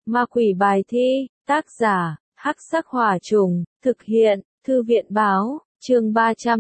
Ma quỷ bài thi, tác giả, Hắc Sắc Hỏa Trùng, thực hiện, Thư viện báo, chương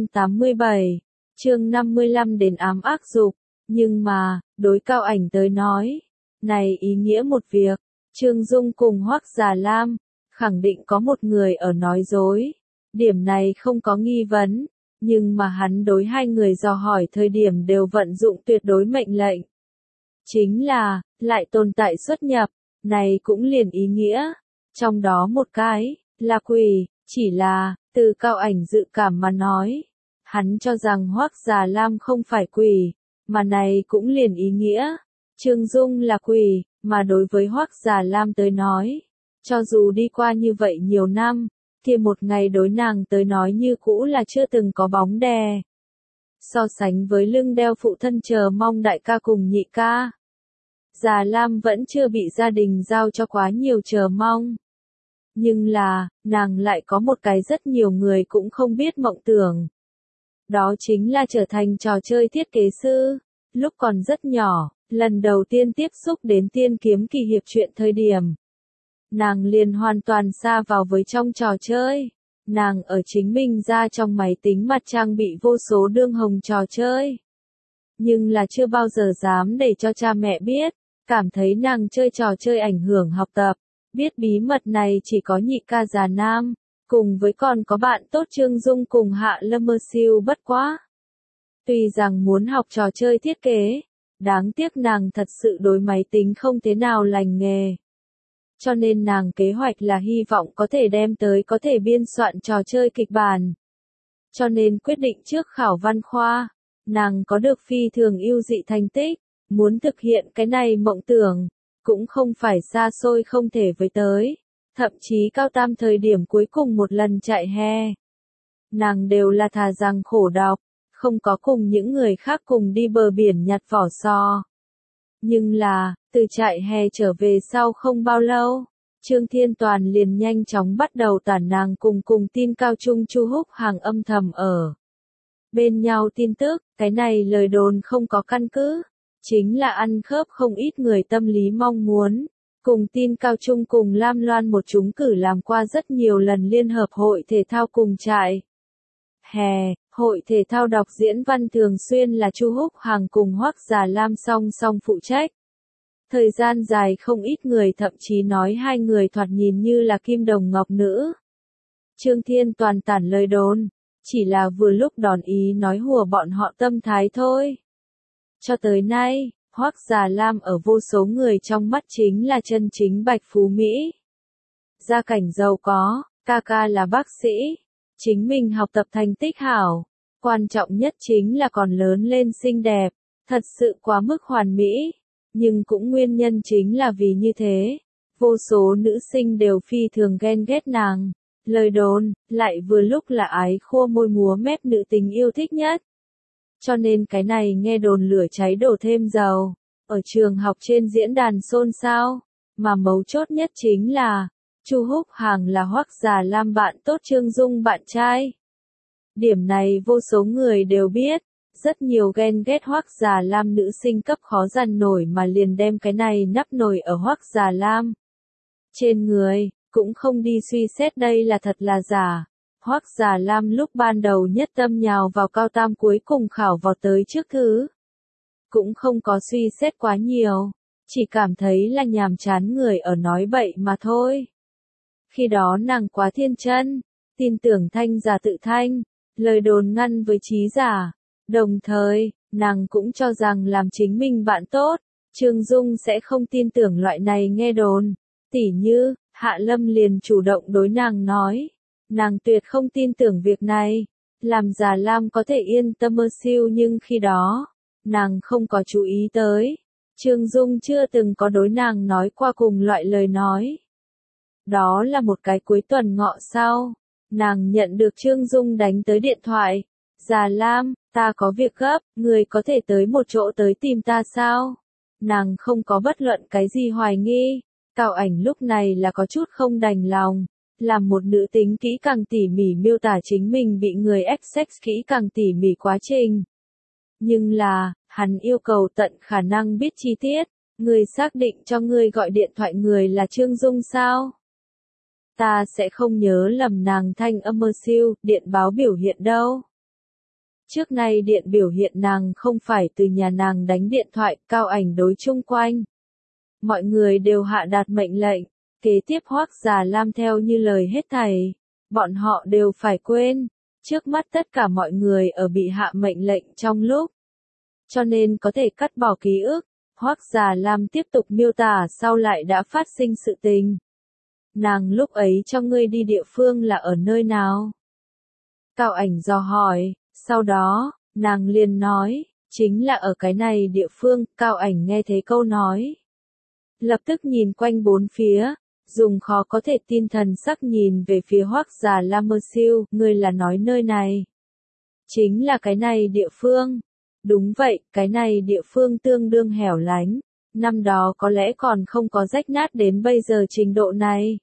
387, chương 55 đến ám ác dục. Nhưng mà, đối Cao Ảnh tới nói, này ý nghĩa một việc, Trương Dung cùng Hoắc Già Lam, khẳng định có một người ở nói dối. Điểm này không có nghi vấn, nhưng mà hắn đối hai người dò hỏi thời điểm đều vận dụng tuyệt đối mệnh lệnh. Chính là, lại tồn tại xuất nhập, này cũng liền ý nghĩa. Trong đó một cái, là quỷ, chỉ là, từ Cao Ảnh dự cảm mà nói. Hắn cho rằng Hoắc Già Lam không phải quỷ, mà này cũng liền ý nghĩa. Trương Dung là quỷ, mà đối với Hoắc Già Lam tới nói, cho dù đi qua như vậy nhiều năm, kia một ngày đối nàng tới nói như cũ là chưa từng có bóng đè. So sánh với lưng đeo phụ thân chờ mong đại ca cùng nhị ca, Già Lam vẫn chưa bị gia đình giao cho quá nhiều chờ mong. Nhưng là, nàng lại có một cái rất nhiều người cũng không biết mộng tưởng. Đó chính là trở thành trò chơi thiết kế sư. Lúc còn rất nhỏ, lần đầu tiên tiếp xúc đến tiên kiếm kỳ hiệp truyện thời điểm, nàng liền hoàn toàn sa vào với trong trò chơi. Nàng ở chính mình ra trong máy tính mặt trang bị vô số đương hồng trò chơi. Nhưng là chưa bao giờ dám để cho cha mẹ biết, cảm thấy nàng chơi trò chơi ảnh hưởng học tập. Biết bí mật này chỉ có nhị ca già nam, cùng với còn có bạn tốt Trương Dung cùng Hạ Lâm Mơ Siêu bất quá. Tuy rằng muốn học trò chơi thiết kế, đáng tiếc nàng thật sự đối máy tính không thế nào lành nghề. Cho nên nàng kế hoạch là hy vọng có thể đem tới có thể biên soạn trò chơi kịch bản. Cho nên quyết định trước khảo văn khoa, nàng có được phi thường ưu dị thành tích, muốn thực hiện cái này mộng tưởng, cũng không phải xa xôi không thể với tới. Thậm chí cao tam thời điểm cuối cùng một lần chạy hè, nàng đều là thà rằng khổ đọc, không có cùng những người khác cùng đi bờ biển nhặt vỏ sò. Nhưng là, từ chạy hè trở về sau không bao lâu, Trương Thiên Toàn liền nhanh chóng bắt đầu tản nàng cùng tin cao trung Chu Húc Hàng âm thầm ở bên nhau tin tức. Cái này lời đồn không có căn cứ, chính là ăn khớp không ít người tâm lý mong muốn. Cùng tin cao trung cùng Lam Loan một chúng cử làm qua rất nhiều lần liên hợp hội thể thao cùng chạy hè. Hội thể thao đọc diễn văn thường xuyên là Chu Húc Hàng cùng Hoắc Già Lam song song phụ trách. Thời gian dài không ít người thậm chí nói hai người thoạt nhìn như là kim đồng ngọc nữ. Trương Thiên Toàn tản lời đồn, chỉ là vừa lúc đòn ý nói hùa bọn họ tâm thái thôi. Cho tới nay, Hoắc Già Lam ở vô số người trong mắt chính là chân chính bạch phú Mỹ. Gia cảnh giàu có, ca ca là bác sĩ, chính mình học tập thành tích hảo. Quan trọng nhất chính là còn lớn lên xinh đẹp, thật sự quá mức hoàn mỹ. Nhưng cũng nguyên nhân chính là vì như thế, vô số nữ sinh đều phi thường ghen ghét nàng. Lời đồn, lại vừa lúc là ái khô môi múa mép nữ tính yêu thích nhất. Cho nên cái này nghe đồn lửa cháy đổ thêm dầu, ở trường học trên diễn đàn xôn xao, mà mấu chốt nhất chính là, Chu Húc Hàng là Hoắc Già Lam bạn tốt Trương Dung bạn trai. Điểm này vô số người đều biết, rất nhiều ghen ghét Hoắc Già Lam nữ sinh cấp khó dằn nổi mà liền đem cái này nắp nổi ở Hoắc Già Lam trên người, cũng không đi suy xét đây là thật là giả. Hoắc Già Lam lúc ban đầu nhất tâm nhào vào cao tam cuối cùng khảo vào tới trước thứ. Cũng không có suy xét quá nhiều, chỉ cảm thấy là nhàm chán người ở nói bậy mà thôi. Khi đó nàng quá thiên chân, tin tưởng thanh giả tự thanh, lời đồn ngăn với trí giả. Đồng thời, nàng cũng cho rằng làm chính mình bạn tốt, Trương Dung sẽ không tin tưởng loại này nghe đồn. Tỉ như, Hạ Lâm liền chủ động đối nàng nói, nàng tuyệt không tin tưởng việc này, làm Già Lam có thể yên tâm mơ siêu, nhưng khi đó, nàng không có chú ý tới. Trương Dung chưa từng có đối nàng nói qua cùng loại lời nói. Đó là một cái cuối tuần ngọ sau, nàng nhận được Trương Dung đánh tới điện thoại. Già Lam, ta có việc gấp, người có thể tới một chỗ tới tìm ta sao? Nàng không có bất luận cái gì hoài nghi. Cao Ảnh lúc này là có chút không đành lòng, làm một nữ tính kỹ càng tỉ mỉ miêu tả chính mình bị người sex kỹ càng tỉ mỉ quá trình. Nhưng là, hắn yêu cầu tận khả năng biết chi tiết, Ngươi xác định cho ngươi gọi điện thoại người là Trương Dung sao? Ta sẽ không nhớ lầm nàng thanh âm mơ siêu, điện báo biểu hiện đâu. Trước nay điện biểu hiện nàng không phải từ nhà nàng đánh điện thoại, Cao Ảnh đối chung quanh. Mọi người đều hạ đạt mệnh lệnh, kế tiếp Hoắc Già Lam theo như lời hết thảy. Bọn họ đều phải quên, trước mắt tất cả mọi người ở bị hạ mệnh lệnh trong lúc. Cho nên có thể cắt bỏ ký ức, Hoắc Già Lam tiếp tục miêu tả sau lại đã phát sinh sự tình. Nàng lúc ấy cho ngươi đi địa phương là ở nơi nào? Cao Ảnh dò hỏi, sau đó, nàng liền nói, chính là ở cái này địa phương. Cao Ảnh nghe thấy câu nói. Lập tức nhìn quanh bốn phía, dùng khó có thể tin thần sắc nhìn về phía Hoắc Già Lam mơ siêu, ngươi là nói nơi này. Chính là cái này địa phương. Đúng vậy, cái này địa phương tương đương hẻo lánh. Năm đó có lẽ còn không có rách nát đến bây giờ trình độ này.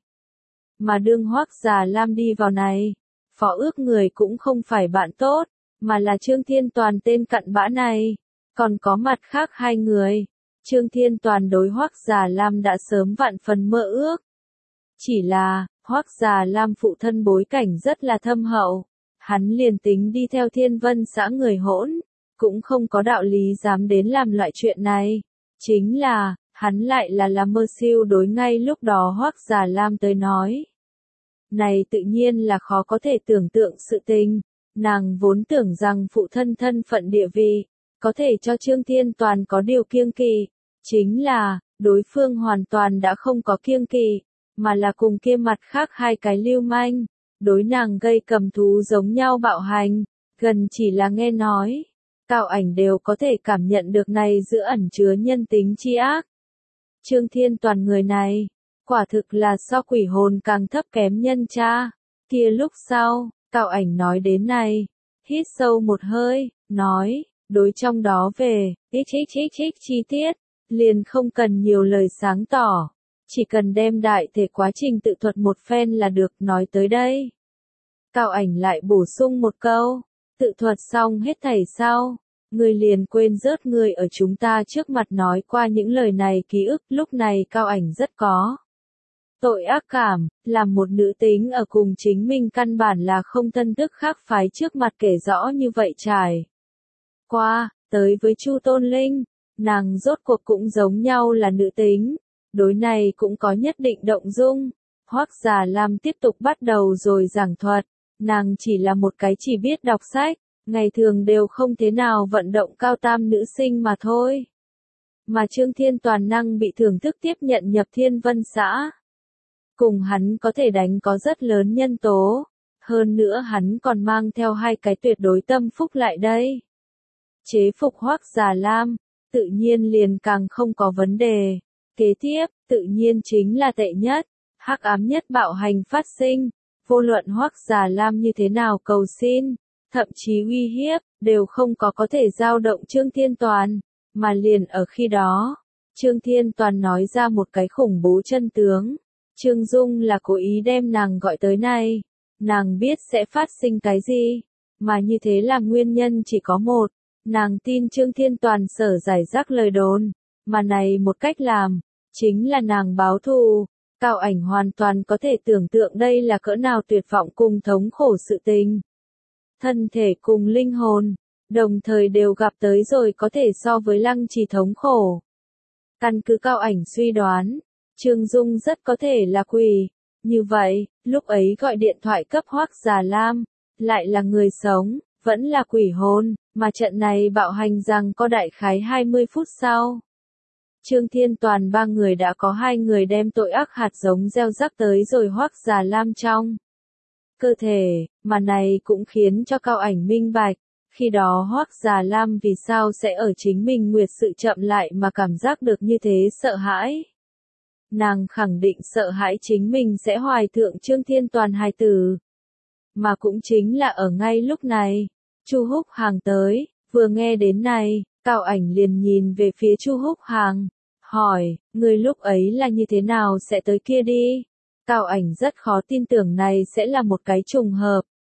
Mà đương Hoắc Già Lam đi vào này, phó ước người cũng không phải bạn tốt, mà là Trương Thiên Toàn tên cặn bã này. Còn có mặt khác hai người. Trương Thiên Toàn đối Hoắc Già Lam đã sớm vạn phần mơ ước. Chỉ là, Hoắc Già Lam phụ thân bối cảnh rất là thâm hậu. Hắn liền tính đi theo Thiên Vân xã người hỗn, cũng không có đạo lý dám đến làm loại chuyện này. Chính là, hắn lại là mơ siêu đối ngay lúc đó Hoắc Già Lam tới nói. Này tự nhiên là khó có thể tưởng tượng sự tình. Nàng vốn tưởng rằng phụ thân thân phận địa vị, có thể cho Trương Thiên Toàn có điều kiêng kỵ. Chính là, đối phương hoàn toàn đã không có kiêng kỵ, mà là cùng kia mặt khác hai cái lưu manh. Đối nàng gây cầm thú giống nhau bạo hành, gần chỉ là nghe nói. Cao Ảnh đều có thể cảm nhận được này giữa ẩn chứa nhân tính chi ác. Trương Thiên Toàn người này, quả thực là so quỷ hồn càng thấp kém nhân cha. Kia lúc sau, Cao Ảnh nói đến này, hít sâu một hơi, nói, đối trong đó về, chi tiết, liền không cần nhiều lời sáng tỏ, chỉ cần đem đại thể quá trình tự thuật một phen là được. Nói tới đây. Cao Ảnh lại bổ sung một câu, tự thuật xong hết thảy sau, người liền quên rớt người ở chúng ta trước mặt nói qua những lời này ký ức. Lúc này Cao Ảnh rất có tội ác cảm, làm một nữ tính ở cùng chính mình căn bản là không thân thức khác phái trước mặt kể rõ như vậy trải qua, tới với Chu Tôn Linh, nàng rốt cuộc cũng giống nhau là nữ tính, đối này cũng có nhất định động dung. Hoắc Già Lam tiếp tục bắt đầu rồi giảng thuật, nàng chỉ là một cái chỉ biết đọc sách, ngày thường đều không thế nào vận động cao tam nữ sinh mà thôi. Mà Trương Thiên Toàn năng bị thưởng thức tiếp nhận nhập Thiên Vân xã. Cùng hắn có thể đánh có rất lớn nhân tố, hơn nữa hắn còn mang theo hai cái tuyệt đối tâm phúc lại đây. Chế phục Hoắc Già Lam, tự nhiên liền càng không có vấn đề. Kế tiếp, tự nhiên chính là tệ nhất, hắc ám nhất bạo hành phát sinh, vô luận Hoắc Già Lam như thế nào cầu xin, thậm chí uy hiếp, đều không có thể dao động Trương Thiên Toàn, mà liền ở khi đó, Trương Thiên Toàn nói ra một cái khủng bố chân tướng. Trương Dung là cố ý đem nàng gọi tới này, nàng biết sẽ phát sinh cái gì, mà như thế là nguyên nhân chỉ có một, nàng tin Trương Thiên Toàn sở giải rác lời đồn, mà này một cách làm, chính là nàng báo thù. Cao Ảnh hoàn toàn có thể tưởng tượng đây là cỡ nào tuyệt vọng cùng thống khổ sự tình. Thân thể cùng linh hồn, đồng thời đều gặp tới rồi có thể so với Lăng Trì thống khổ. Căn cứ Cao Ảnh suy đoán, Trương Dung rất có thể là quỷ. Như vậy, lúc ấy gọi điện thoại cấp Hoắc Già Lam, lại là người sống, vẫn là quỷ hồn, mà trận này bạo hành rằng có đại khái 20 phút sau. Trương Thiên Toàn ba người đã có hai người đem tội ác hạt giống gieo rắc tới rồi Hoắc Già Lam trong cơ thể, mà này cũng khiến cho Cao Ảnh minh bạch, khi đó Hoắc Già Lam vì sao sẽ ở chính mình nguyệt sự chậm lại mà cảm giác được như thế sợ hãi. Nàng khẳng định sợ hãi chính mình sẽ hoài thượng Trương Thiên Toàn hài tử. Mà cũng chính là ở ngay lúc này, Chu Húc Hàng tới, vừa nghe đến này, Cao Ảnh liền nhìn về phía Chu Húc Hàng, hỏi, người lúc ấy là như thế nào sẽ tới kia đi? Cao Ảnh rất khó tin tưởng này sẽ là một cái trùng hợp.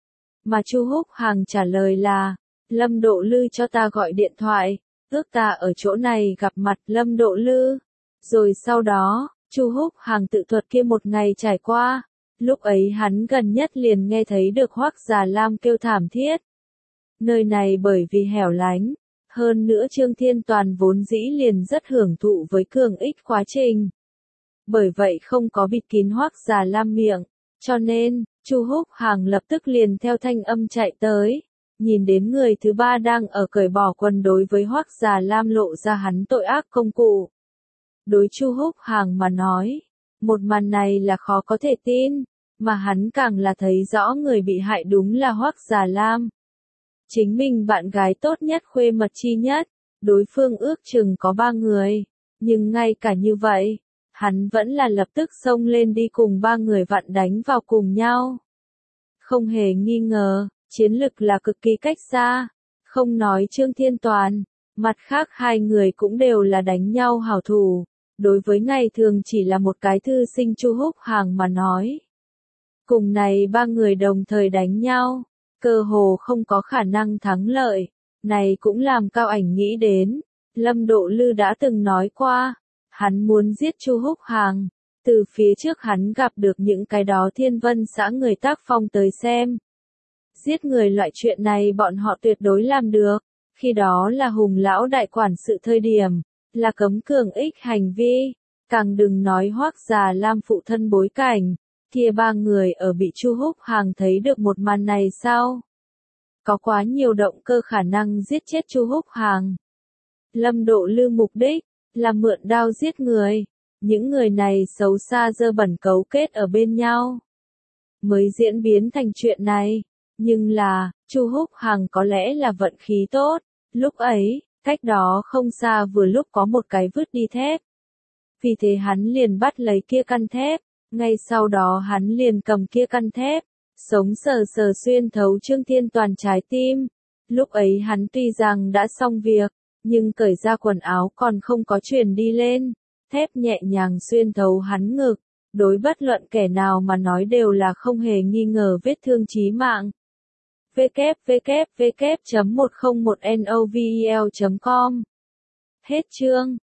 Mà Chu Húc Hàng trả lời là, Lâm Độ Lư cho ta gọi điện thoại, ước ta ở chỗ này gặp mặt Lâm Độ Lư. Rồi sau đó, Chu Húc Hàng tự thuật kia một ngày trải qua, lúc ấy hắn gần nhất liền nghe thấy được Hoắc Già Lam kêu thảm thiết. Nơi này bởi vì hẻo lánh, hơn nữa Trương Thiên Toàn vốn dĩ liền rất hưởng thụ với cường ích quá trình. Bởi vậy không có bịt kín Hoắc Già Lam miệng, cho nên, Chu Húc Hàng lập tức liền theo thanh âm chạy tới, nhìn đến người thứ ba đang ở cởi bỏ quần đối với Hoắc Già Lam lộ ra hắn tội ác công cụ. Đối Chu Húc Hàng mà nói, một màn này là khó có thể tin, mà hắn càng là thấy rõ người bị hại đúng là Hoắc Già Lam. Chính mình bạn gái tốt nhất khuê mật chi nhất, đối phương ước chừng có 3 người, nhưng ngay cả như vậy, hắn vẫn là lập tức xông lên đi cùng 3 người vặn đánh vào cùng nhau. Không hề nghi ngờ, chiến lực là cực kỳ cách xa, không nói Trương Thiên Toàn, mặt khác 2 người cũng đều là đánh nhau hảo thủ, đối với ngày thường chỉ là một cái thư sinh Chu Húc Hàng mà nói. Cùng này 3 người đồng thời đánh nhau, cơ hồ không có khả năng thắng lợi, này cũng làm Cao Ảnh nghĩ đến, Lâm Độ Lư đã từng nói qua, hắn muốn giết Chu Húc Hàng, từ phía trước hắn gặp được những cái đó Thiên Vân xã người tác phong tới xem. Giết người loại chuyện này bọn họ tuyệt đối làm được, khi đó là Hùng lão đại quản sự thời điểm, là cấm cường ích hành vi, càng đừng nói Hoắc Già Lam phụ thân bối cảnh, kia 3 người ở bị Chu Húc Hàng thấy được một màn này sao? Có quá nhiều động cơ khả năng giết chết Chu Húc Hàng. Lâm Độ Lư mục đích là mượn đao giết người, những người này xấu xa dơ bẩn cấu kết ở bên nhau, mới diễn biến thành chuyện này. Nhưng là, Chu Húc Hàng có lẽ là vận khí tốt, lúc ấy, cách đó không xa vừa lúc có một cái vứt đi thép. Vì thế hắn liền bắt lấy kia căn thép, ngay sau đó hắn liền cầm kia căn thép, sống sờ sờ xuyên thấu Trương Thiên Toàn trái tim. Lúc ấy hắn tuy rằng đã xong việc, nhưng cởi ra quần áo còn không có truyền đi lên, thép nhẹ nhàng xuyên thấu hắn ngực, đối bất luận kẻ nào mà nói đều là không hề nghi ngờ vết thương chí mạng. www.101novel.com Hết chương.